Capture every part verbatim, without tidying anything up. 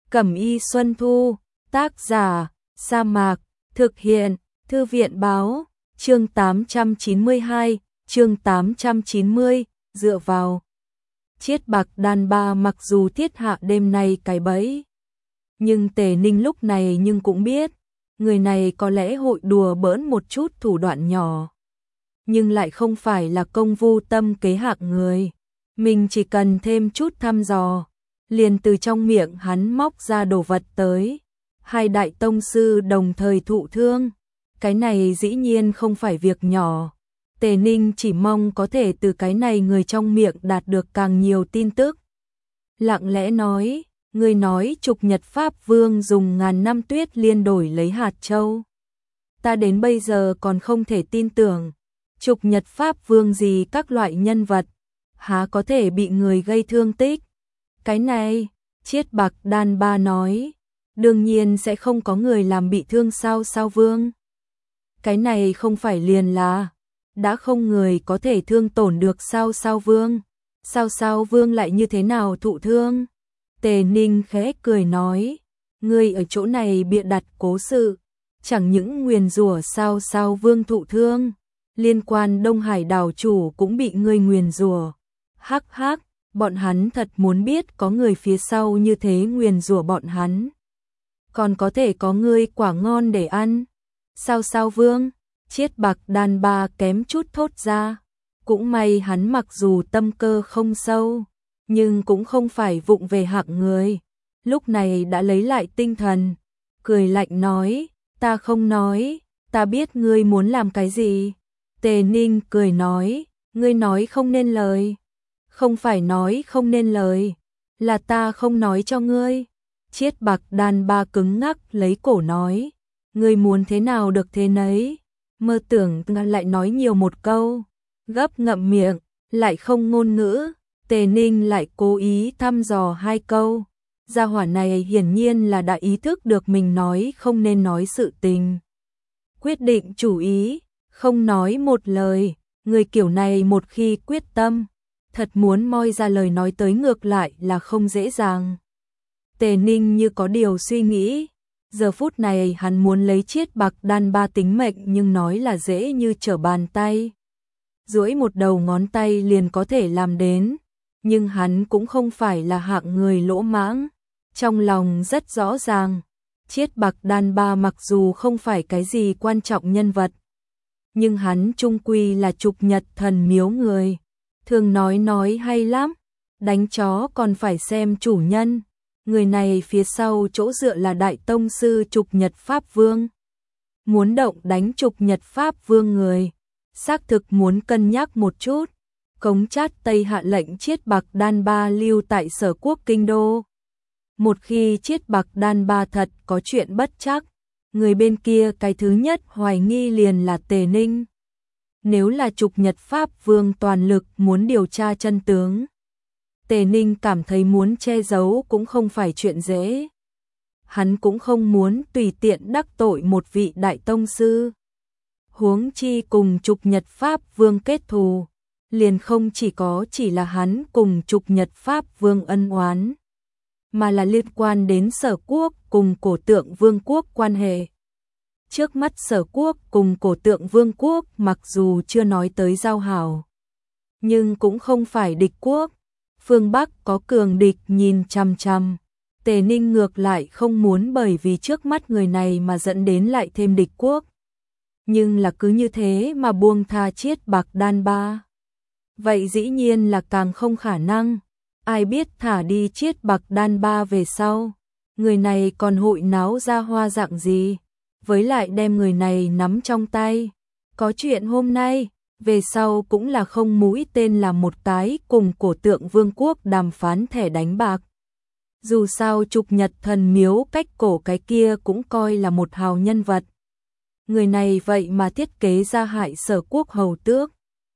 Cẩm y Xuân Thu, tác giả, Sa Mạc, thực hiện, Thư viện báo, chương tám trăm chín mươi hai, chương tám trăm chín mươi, dựa vào. Chiết Bạc Đan Ba mặc dù thiết hạ đêm nay cái bẫy, nhưng Tề Ninh lúc này nhưng cũng biết, người này có lẽ hội đùa bỡn một chút thủ đoạn nhỏ, nhưng lại không phải là công vu tâm kế hạng người. Mình chỉ cần thêm chút thăm dò, liền từ trong miệng hắn móc ra đồ vật tới. Hai đại tông sư đồng thời thụ thương, cái này dĩ nhiên không phải việc nhỏ. Tề Ninh chỉ mong có thể từ cái này người trong miệng đạt được càng nhiều tin tức. Lặng lẽ nói, người nói Trục Nhật Pháp Vương dùng ngàn năm tuyết liên đổi lấy hạt châu. Ta đến bây giờ còn không thể tin tưởng, Trục Nhật Pháp Vương gì các loại nhân vật, há có thể bị người gây thương tích. Cái này, Chiết Bạc Đan Ba nói, đương nhiên sẽ không có người làm bị thương sao sao Vương. Cái này không phải liền là, đã không người có thể thương tổn được sao sao Vương. Sao sao Vương lại như thế nào thụ thương? Tề Ninh khẽ cười nói, ngươi ở chỗ này bịa đặt cố sự, chẳng những nguyền rủa sao sao Vương thụ thương, liên quan Đông Hải đảo chủ cũng bị ngươi nguyền rủa. Hắc hắc, bọn hắn thật muốn biết có người phía sau như thế nguyền rủa bọn hắn. Còn có thể có ngươi quả ngon để ăn. Sao sao Vương? Chiết Bạc Đan Ba kém chút thốt ra. Cũng may hắn mặc dù tâm cơ không sâu, nhưng cũng không phải vụng về hạng người. Lúc này đã lấy lại tinh thần, cười lạnh nói, ta không nói, ta biết ngươi muốn làm cái gì. Tề Ninh cười nói, ngươi nói không nên lời. Không phải nói không nên lời, là ta không nói cho ngươi. Chiết Bạc Đan Ba cứng ngắc lấy cổ nói, ngươi muốn thế nào được thế nấy. Mơ tưởng lại nói nhiều một câu, gấp ngậm miệng, lại không ngôn ngữ. Tề Ninh lại cố ý thăm dò hai câu. Gia hỏa này hiển nhiên là đã ý thức được mình nói không nên nói sự tình. Quyết định chủ ý, không nói một lời. Người kiểu này một khi quyết tâm, thật muốn moi ra lời nói tới ngược lại là không dễ dàng. Tề Ninh như có điều suy nghĩ. Giờ phút này hắn muốn lấy Chiết Bạc Đan Ba tính mệnh nhưng nói là dễ như trở bàn tay. Duỗi một đầu ngón tay liền có thể làm đến. Nhưng hắn cũng không phải là hạng người lỗ mãng. Trong lòng rất rõ ràng, Chiết Bạc Đan Ba mặc dù không phải cái gì quan trọng nhân vật, nhưng hắn chung quy là Trục Nhật thần miếu người. Thường nói nói hay lắm, đánh chó còn phải xem chủ nhân. Người này phía sau chỗ dựa là Đại Tông Sư Trục Nhật Pháp Vương. Muốn động đánh Trục Nhật Pháp Vương người, xác thực muốn cân nhắc một chút. Cống Chát Tây hạ lệnh Chiết Bạc Đan Ba lưu tại Sở Quốc Kinh Đô. Một khi Chiết Bạc Đan Ba thật có chuyện bất trắc, người bên kia cái thứ nhất hoài nghi liền là Tề Ninh. Nếu là Trục Nhật Pháp Vương toàn lực muốn điều tra chân tướng, Tề Ninh cảm thấy muốn che giấu cũng không phải chuyện dễ. Hắn cũng không muốn tùy tiện đắc tội một vị đại tông sư. Huống chi cùng Trục Nhật Pháp Vương kết thù, liền không chỉ có chỉ là hắn cùng Trục Nhật Pháp Vương ân oán, mà là liên quan đến Sở Quốc cùng Cổ Tượng Vương quốc quan hệ. Trước mắt Sở Quốc cùng Cổ Tượng Vương quốc mặc dù chưa nói tới giao hảo, nhưng cũng không phải địch quốc. Phương Bắc có cường địch nhìn chằm chằm. Tề Ninh ngược lại không muốn bởi vì trước mắt người này mà dẫn đến lại thêm địch quốc. Nhưng là cứ như thế mà buông tha Chiết Bạc Đan Ba, vậy dĩ nhiên là càng không khả năng. Ai biết thả đi Chiết Bạc Đan Ba về sau, người này còn hội náo ra hoa dạng gì. Với lại đem người này nắm trong tay, có chuyện hôm nay, về sau cũng là không mũi tên là một cái cùng Cổ Tượng Vương quốc đàm phán thẻ đánh bạc. Dù sao Trục Nhật thần miếu cách cổ cái kia cũng coi là một hào nhân vật. Người này vậy mà thiết kế ra hại Sở Quốc hầu tước.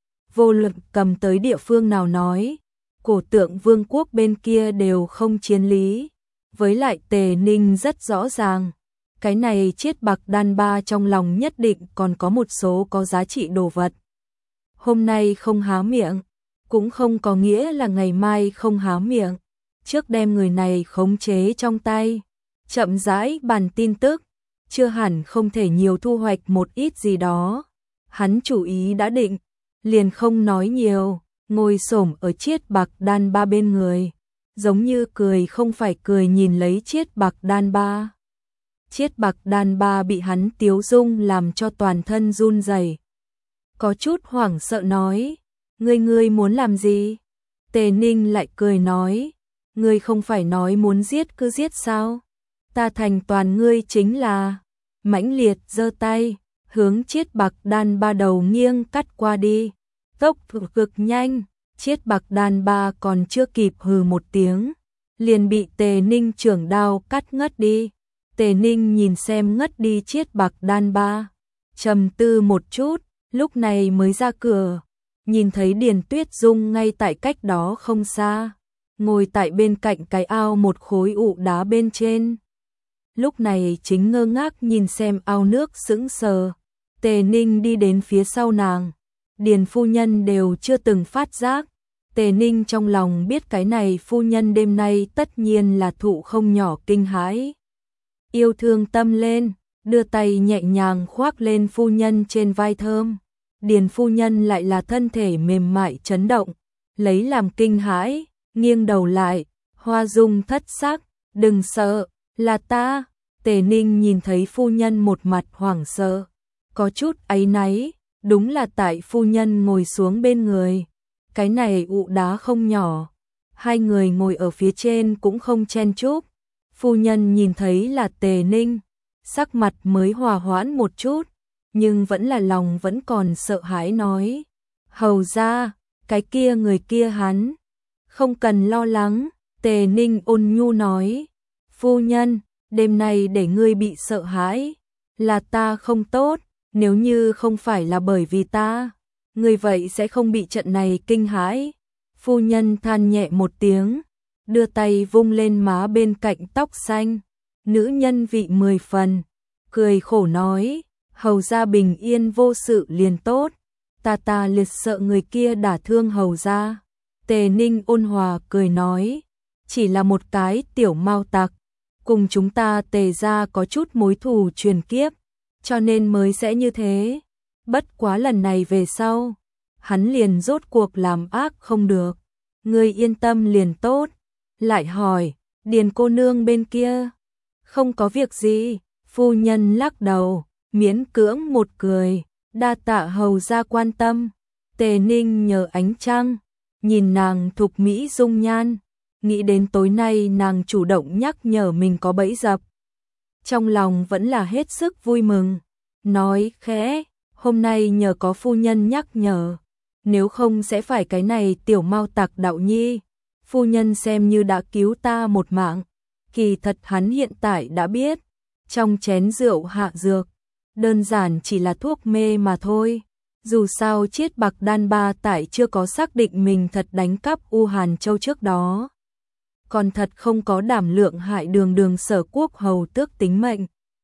Vô luận cầm tới địa phương nào nói, Cổ Tượng Vương quốc bên kia đều không chiến lý. Với lại Tề Ninh rất rõ ràng, cái này Chiết Bạc Đan Ba trong lòng nhất định còn có một số có giá trị đồ vật. Hôm nay không há miệng, cũng không có nghĩa là ngày mai không há miệng. trước đem người này khống chế trong tay, chậm rãi bàn tin tức, chưa hẳn không thể nhiều thu hoạch một ít gì đó. Hắn chủ ý đã định, liền không nói nhiều, ngồi xổm ở Chiết Bạc Đan Ba bên người, giống như cười không phải cười nhìn lấy Chiết Bạc Đan Ba. Chiết Bạc Đan Ba bị hắn tiếu dung làm cho toàn thân run rẩy, có chút hoảng sợ nói, ngươi ngươi muốn làm gì? Tề Ninh lại cười nói, ngươi không phải nói muốn giết cứ giết sao? Ta thành toàn ngươi chính là, mãnh liệt giơ tay, hướng Chiết Bạc Đan Ba đầu nghiêng cắt qua đi, tốc độ cực nhanh, Chiết Bạc Đan Ba còn chưa kịp hừ một tiếng, liền bị Tề Ninh chưởng đao cắt ngất đi. Tề Ninh nhìn xem ngất đi Chiết Bạc Đan Ba, trầm tư một chút, lúc này mới ra cửa, nhìn thấy Điền Tuyết Dung ngay tại cách đó không xa, ngồi tại bên cạnh cái ao một khối ụ đá bên trên. Lúc này chính ngơ ngác nhìn xem ao nước sững sờ. Tề Ninh đi đến phía sau nàng, Điền phu nhân đều chưa từng phát giác. Tề Ninh trong lòng biết cái này phu nhân đêm nay tất nhiên là thụ không nhỏ kinh hãi. Yêu thương tâm lên, đưa tay nhẹ nhàng khoác lên phu nhân trên vai thơm. Điền phu nhân lại là thân thể mềm mại chấn động, lấy làm kinh hãi, nghiêng đầu lại, hoa dung thất sắc, đừng sợ, là ta. Tề Ninh nhìn thấy phu nhân một mặt hoảng sợ, có chút áy náy, đúng là tại phu nhân ngồi xuống bên người. Cái này ụ đá không nhỏ, hai người ngồi ở phía trên cũng không chen chúc. Phu nhân nhìn thấy là Tề Ninh, sắc mặt mới hòa hoãn một chút, nhưng vẫn là lòng vẫn còn sợ hãi nói, hầu ra, cái kia người kia hắn, không cần lo lắng. Tề Ninh ôn nhu nói, phu nhân, đêm nay để ngươi bị sợ hãi, là ta không tốt, nếu như không phải là bởi vì ta, ngươi vậy sẽ không bị trận này kinh hãi. Phu nhân than nhẹ một tiếng, đưa tay vung lên má bên cạnh tóc xanh, nữ nhân vị mười phần, cười khổ nói, hầu ra bình yên vô sự liền tốt, ta ta liệt sợ người kia đả thương hầu ra. Tề Ninh ôn hòa cười nói, chỉ là một cái tiểu mao tặc, cùng chúng ta Tề gia có chút mối thù truyền kiếp, cho nên mới sẽ như thế. Bất quá lần này về sau, hắn liền rốt cuộc làm ác không được, ngươi yên tâm liền tốt. Lại hỏi, Điền cô nương bên kia, không có việc gì. Phu nhân lắc đầu, miễn cưỡng một cười, đa tạ hầu ra quan tâm. Tề Ninh nhờ ánh trăng, nhìn nàng thục mỹ dung nhan, nghĩ đến tối nay nàng chủ động nhắc nhở mình có bẫy dập, trong lòng vẫn là hết sức vui mừng, nói khẽ, hôm nay nhờ có phu nhân nhắc nhở, nếu không sẽ phải cái này tiểu mao tặc đạo nhi, phu nhân xem như đã cứu ta một mạng. Kỳ thật hắn hiện tại đã biết, trong chén rượu hạ dược, đơn giản chỉ là thuốc mê mà thôi. Dù sao Chiết Bạc Đan Ba tại chưa có xác định mình thật đánh cắp U Hàn Châu trước đó, còn thật không có đảm lượng hại đường đường Sở Quốc hầu tước tính mệnh.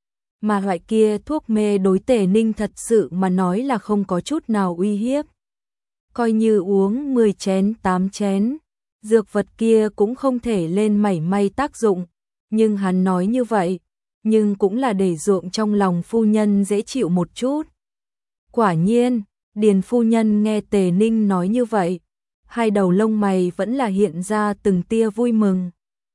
Mà loại kia thuốc mê đối Tề Ninh thật sự mà nói là không có chút nào uy hiếp. Coi như uống mười chén tám chén, dược vật kia cũng không thể lên mảy may tác dụng. Nhưng hắn nói như vậy, nhưng cũng là để ruộng trong lòng phu nhân dễ chịu một chút. Quả nhiên, Điền phu nhân nghe Tề Ninh nói như vậy, hai đầu lông mày vẫn là hiện ra từng tia vui mừng.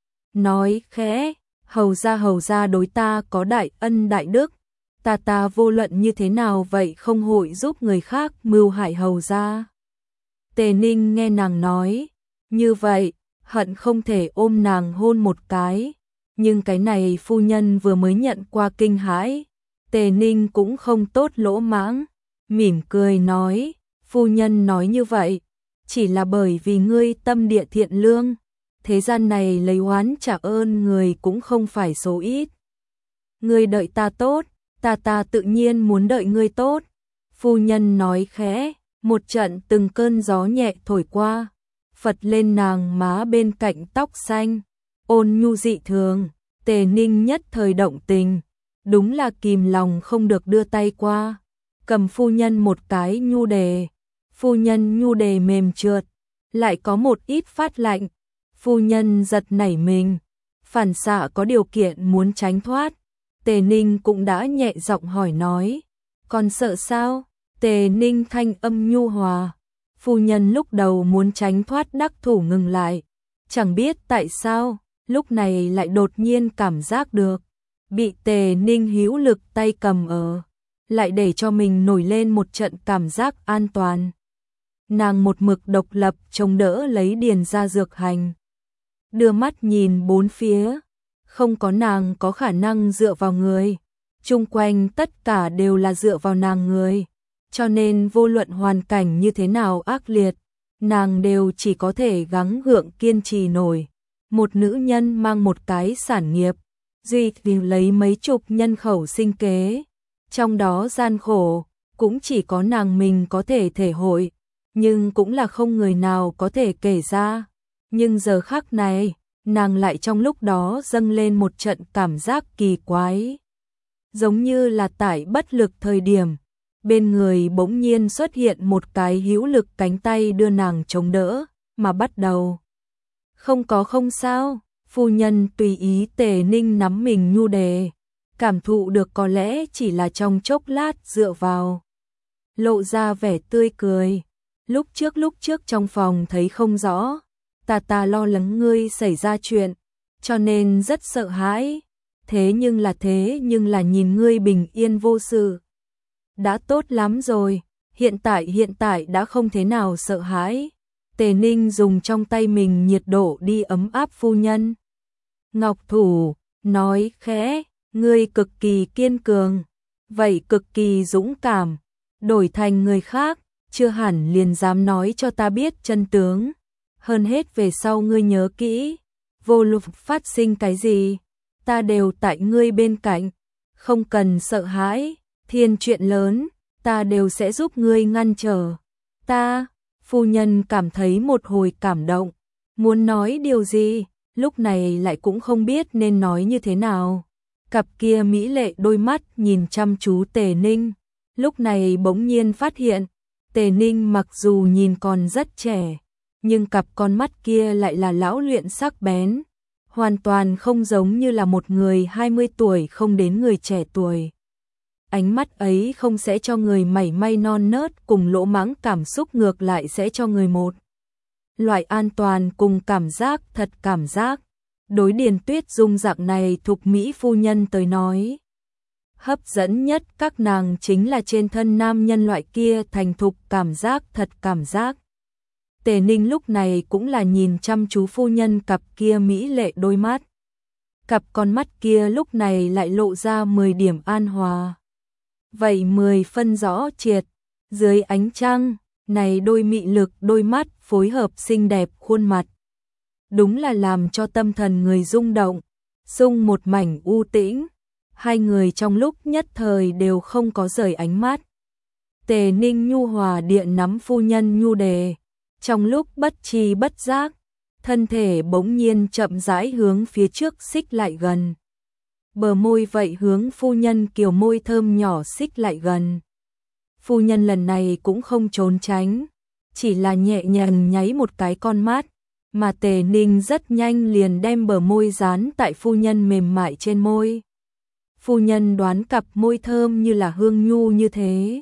Nói khẽ, hầu ra hầu ra đối ta có đại ân đại đức, ta ta vô luận như thế nào vậy không hội giúp người khác mưu hại hầu ra. Tề Ninh nghe nàng nói, như vậy, hận không thể ôm nàng hôn một cái, nhưng cái này phu nhân vừa mới nhận qua kinh hãi, Tề Ninh cũng không tốt lỗ mãng, mỉm cười nói, phu nhân nói như vậy, chỉ là bởi vì ngươi tâm địa thiện lương, thế gian này lấy oán trả ơn người cũng không phải số ít. Ngươi đợi ta tốt, ta ta tự nhiên muốn đợi ngươi tốt. Phu nhân nói khẽ, một trận từng cơn gió nhẹ thổi qua, phật lên nàng má bên cạnh tóc xanh, ôn nhu dị thường. Tề Ninh nhất thời động tình, đúng là kìm lòng không được đưa tay qua, cầm phu nhân một cái nhu đề. Phu nhân nhu đề mềm trượt, lại có một ít phát lạnh. Phu nhân giật nảy mình, phản xạ có điều kiện muốn tránh thoát. Tề Ninh cũng đã nhẹ giọng hỏi nói, còn sợ sao? Tề Ninh thanh âm nhu hòa. Phu nhân lúc đầu muốn tránh thoát đắc thủ ngừng lại, chẳng biết tại sao, lúc này lại đột nhiên cảm giác được, bị Tề Ninh hữu lực tay cầm ở, lại để cho mình nổi lên một trận cảm giác an toàn. Nàng một mực độc lập chống đỡ lấy điền ra dược hành. Đưa mắt nhìn bốn phía, không có nàng có khả năng dựa vào người, chung quanh tất cả đều là dựa vào nàng người, cho nên vô luận hoàn cảnh như thế nào ác liệt, nàng đều chỉ có thể gắng gượng kiên trì nổi. Một nữ nhân mang một cái sản nghiệp, duy vì lấy mấy chục nhân khẩu sinh kế, trong đó gian khổ, cũng chỉ có nàng mình có thể thể hội, nhưng cũng là không người nào có thể kể ra. Nhưng giờ khắc này, nàng lại trong lúc đó dâng lên một trận cảm giác kỳ quái. Giống như là tại bất lực thời điểm, bên người bỗng nhiên xuất hiện một cái hữu lực cánh tay đưa nàng chống đỡ, mà bắt đầu. Không có không sao, phu nhân tùy ý. Tề Ninh nắm mình nhu đề, cảm thụ được có lẽ chỉ là trong chốc lát dựa vào. Lộ ra vẻ tươi cười, lúc trước lúc trước trong phòng thấy không rõ, ta ta lo lắng ngươi xảy ra chuyện, cho nên rất sợ hãi, thế nhưng là thế nhưng là nhìn ngươi bình yên vô sự. Đã tốt lắm rồi, hiện tại hiện tại đã không thế nào sợ hãi. Tề Ninh dùng trong tay mình nhiệt độ đi ấm áp phu nhân. Ngọc thủ, nói khẽ, ngươi cực kỳ kiên cường, vậy cực kỳ dũng cảm, đổi thành người khác, chưa hẳn liền dám nói cho ta biết chân tướng. Hơn hết về sau ngươi nhớ kỹ, vô luận phát sinh cái gì, ta đều tại ngươi bên cạnh, không cần sợ hãi, thiên chuyện lớn, ta đều sẽ giúp ngươi ngăn trở. Ta, phu nhân cảm thấy một hồi cảm động, muốn nói điều gì, lúc này lại cũng không biết nên nói như thế nào. Cặp kia mỹ lệ đôi mắt nhìn chăm chú Tề Ninh, lúc này bỗng nhiên phát hiện, Tề Ninh mặc dù nhìn còn rất trẻ, nhưng cặp con mắt kia lại là lão luyện sắc bén, hoàn toàn không giống như là một người hai mươi tuổi không đến người trẻ tuổi. Ánh mắt ấy không sẽ cho người mảy may non nớt cùng lỗ mãng cảm xúc, ngược lại sẽ cho người một loại an toàn cùng cảm giác thật cảm giác. Đối Điền Tuyết Dung dạng này thục mỹ phu nhân tới nói, hấp dẫn nhất các nàng chính là trên thân nam nhân loại kia thành thục cảm giác thật cảm giác. Tề Ninh lúc này cũng là nhìn chăm chú phu nhân cặp kia mỹ lệ đôi mắt. Cặp con mắt kia lúc này lại lộ ra mười điểm an hòa. Vậy mười phân rõ triệt, dưới ánh trăng, này đôi mị lực đôi mắt phối hợp xinh đẹp khuôn mặt. Đúng là làm cho tâm thần người rung động, xung một mảnh u tĩnh, hai người trong lúc nhất thời đều không có rời ánh mắt. Tề Ninh nhu hòa điện nắm phu nhân nhu đề, trong lúc bất tri bất giác, thân thể bỗng nhiên chậm rãi hướng phía trước xích lại gần. Bờ môi vậy hướng phu nhân kiều môi thơm nhỏ xích lại gần. Phu nhân lần này cũng không trốn tránh, chỉ là nhẹ nhàng nháy một cái con mắt, mà Tề Ninh rất nhanh liền đem bờ môi dán tại phu nhân mềm mại trên môi. Phu nhân đoán cặp môi thơm như là hương nhu như thế,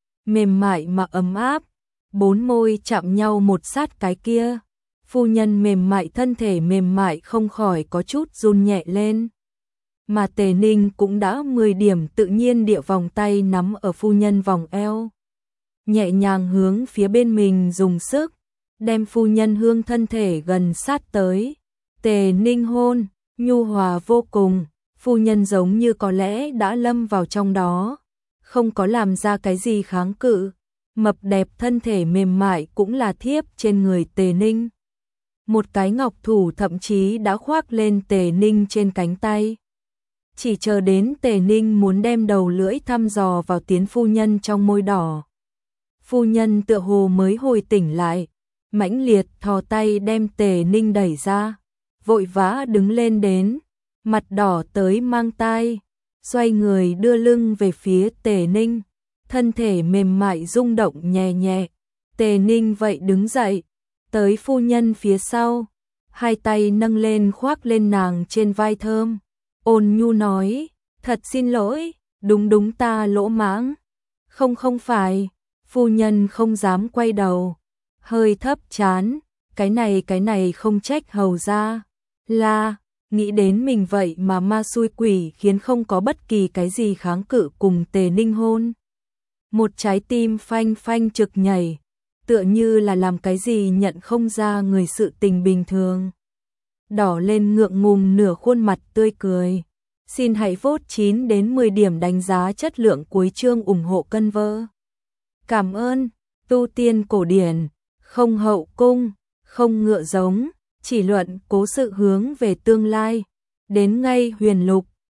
mềm mại mà ấm áp, bốn môi chạm nhau một sát cái kia, phu nhân mềm mại thân thể mềm mại không khỏi có chút run nhẹ lên. Mà Tề Ninh cũng đã mười điểm tự nhiên địa vòng tay nắm ở phu nhân vòng eo, nhẹ nhàng hướng phía bên mình dùng sức, đem phu nhân hương thân thể gần sát tới. Tề Ninh hôn, nhu hòa vô cùng, phu nhân giống như có lẽ đã lâm vào trong đó, không có làm ra cái gì kháng cự, mập đẹp thân thể mềm mại cũng là thiếp trên người Tề Ninh. Một cái ngọc thủ thậm chí đã khoác lên Tề Ninh trên cánh tay. Chỉ chờ đến Tề Ninh muốn đem đầu lưỡi thăm dò vào tiến phu nhân trong môi đỏ. Phu nhân tựa hồ mới hồi tỉnh lại, mãnh liệt thò tay đem Tề Ninh đẩy ra, vội vã đứng lên đến, mặt đỏ tới mang tai, xoay người đưa lưng về phía Tề Ninh, thân thể mềm mại rung động nhẹ nhẹ. Tề Ninh vậy đứng dậy, tới phu nhân phía sau, hai tay nâng lên khoác lên nàng trên vai thơm. Ôn nhu nói, thật xin lỗi, đúng đúng ta lỗ mãng. Không không phải, phu nhân không dám quay đầu, hơi thấp chán, cái này cái này không trách hầu ra. La, nghĩ đến mình vậy mà ma xui quỷ khiến không có bất kỳ cái gì kháng cự cùng Tề Ninh hôn. Một trái tim phanh phanh trực nhảy, tựa như là làm cái gì nhận không ra người sự tình bình thường. Đỏ lên ngượng ngùng nửa khuôn mặt tươi cười. Xin hãy vote chín đến mười điểm đánh giá chất lượng cuối chương ủng hộ cân vơ. Cảm ơn, tu tiên cổ điển, không hậu cung, không ngựa giống, chỉ luận cố sự hướng về tương lai. Đến ngay huyền lục,